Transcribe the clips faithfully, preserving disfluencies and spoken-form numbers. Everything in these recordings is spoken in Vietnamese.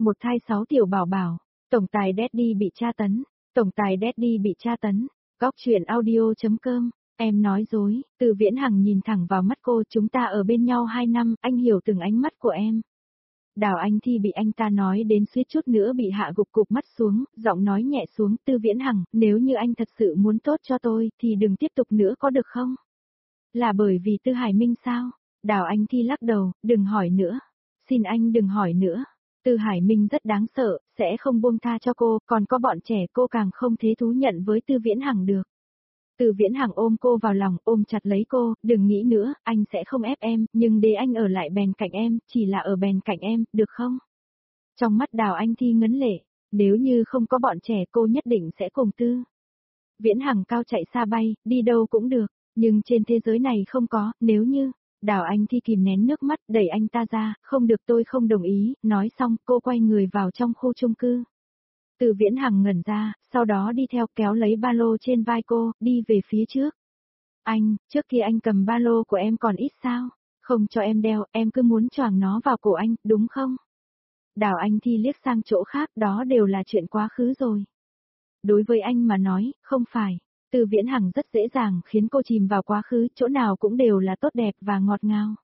một thai sáu tiểu bảo bảo, tổng tài Daddy bị tra tấn, tổng tài Daddy bị tra tấn, góc chuyện audio.com, em nói dối, Từ Viễn Hằng nhìn thẳng vào mắt cô, chúng ta ở bên nhau hai năm, anh hiểu từng ánh mắt của em. Đào Anh Thi bị anh ta nói đến suýt chút nữa bị hạ gục cụp mắt xuống, giọng nói nhẹ xuống, Tư Viễn Hằng, nếu như anh thật sự muốn tốt cho tôi, thì đừng tiếp tục nữa có được không? Là bởi vì Tư Hải Minh sao? Đào Anh Thi lắc đầu, đừng hỏi nữa. Xin anh đừng hỏi nữa. Tư Hải Minh rất đáng sợ, sẽ không buông tha cho cô, còn có bọn trẻ cô càng không thế thú nhận với Tư Viễn Hằng được. Từ Viễn Hằng ôm cô vào lòng, ôm chặt lấy cô, đừng nghĩ nữa, anh sẽ không ép em, nhưng để anh ở lại bên cạnh em, chỉ là ở bên cạnh em, được không? Trong mắt Đào Anh Thi ngấn lệ, nếu như không có bọn trẻ cô nhất định sẽ cùng Tư Viễn Hằng cao chạy xa bay, đi đâu cũng được, nhưng trên thế giới này không có, nếu như, Đào Anh Thi kìm nén nước mắt, đẩy anh ta ra, không được tôi không đồng ý, nói xong cô quay người vào trong khu chung cư. Từ Viễn Hằng ngẩn ra, sau đó đi theo kéo lấy ba lô trên vai cô, đi về phía trước. Anh, trước kia anh cầm ba lô của em còn ít sao? Không cho em đeo, em cứ muốn choàng nó vào cổ anh, đúng không? Đào Anh Thi liếc sang chỗ khác, đó đều là chuyện quá khứ rồi. Đối với anh mà nói, không phải. Từ Viễn Hằng rất dễ dàng khiến cô chìm vào quá khứ, chỗ nào cũng đều là tốt đẹp và ngọt ngào.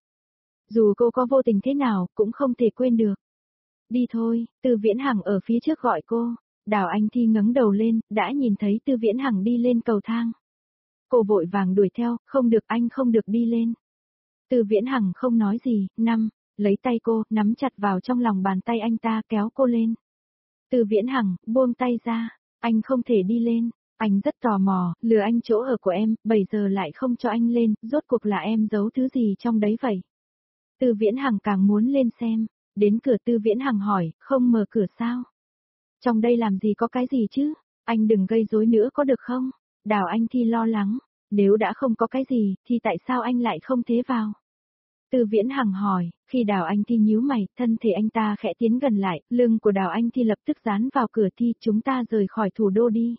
Dù cô có vô tình thế nào, cũng không thể quên được. Đi thôi, Từ Viễn Hằng ở phía trước gọi cô. Đào Anh Thi ngẩng đầu lên, đã nhìn thấy Tư Viễn Hằng đi lên cầu thang. Cô vội vàng đuổi theo, không được anh không được đi lên. Tư Viễn Hằng không nói gì, năm, lấy tay cô, nắm chặt vào trong lòng bàn tay anh ta kéo cô lên. Tư Viễn Hằng, buông tay ra, anh không thể đi lên, anh rất tò mò, lừa anh chỗ ở của em, bây giờ lại không cho anh lên, rốt cuộc là em giấu thứ gì trong đấy vậy? Tư Viễn Hằng càng muốn lên xem, đến cửa Tư Viễn Hằng hỏi, không mở cửa sao? Trong đây làm gì có cái gì chứ, anh đừng gây rối nữa có được không? Đào Anh Thi lo lắng, nếu đã không có cái gì, thì tại sao anh lại không thế vào? Tư Viễn Hằng hỏi, khi Đào Anh Thi nhíu mày, thân thể anh ta khẽ tiến gần lại, lưng của Đào Anh Thi lập tức dán vào cửa Thi, chúng ta rời khỏi thủ đô đi.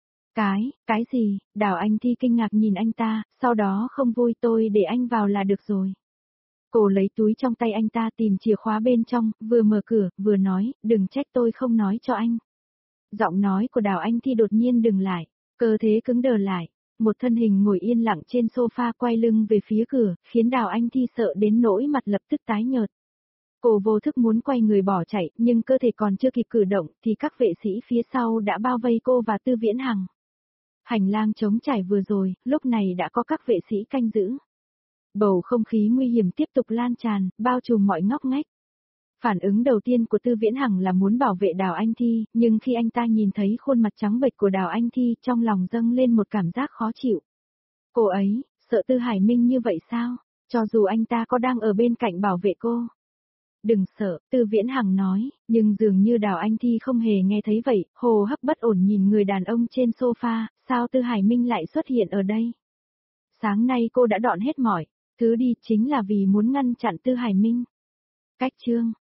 Cái, cái gì? Đào Anh Thi kinh ngạc nhìn anh ta, sau đó không vui tôi để anh vào là được rồi. Cô lấy túi trong tay anh ta tìm chìa khóa bên trong, vừa mở cửa, vừa nói, đừng trách tôi không nói cho anh. Giọng nói của Đào Anh Thi đột nhiên dừng lại, cơ thế cứng đờ lại, một thân hình ngồi yên lặng trên sofa quay lưng về phía cửa, khiến Đào Anh Thi sợ đến nỗi mặt lập tức tái nhợt. Cô vô thức muốn quay người bỏ chạy, nhưng cơ thể còn chưa kịp cử động thì các vệ sĩ phía sau đã bao vây cô và Tư Viễn Hằng. Hành lang trống trải vừa rồi, lúc này đã có các vệ sĩ canh giữ. Bầu không khí nguy hiểm tiếp tục lan tràn, bao trùm mọi ngóc ngách. Phản ứng đầu tiên của Tư Viễn Hằng là muốn bảo vệ Đào Anh Thi, nhưng khi anh ta nhìn thấy khuôn mặt trắng bệch của Đào Anh Thi, trong lòng dâng lên một cảm giác khó chịu. Cô ấy, sợ Tư Hải Minh như vậy sao? Cho dù anh ta có đang ở bên cạnh bảo vệ cô. Đừng sợ, Tư Viễn Hằng nói, nhưng dường như Đào Anh Thi không hề nghe thấy vậy, hô hấp bất ổn nhìn người đàn ông trên sofa, sao Tư Hải Minh lại xuất hiện ở đây? Sáng nay cô đã đọn hết mỏi, thứ đi chính là vì muốn ngăn chặn Tư Hải Minh. Cách chương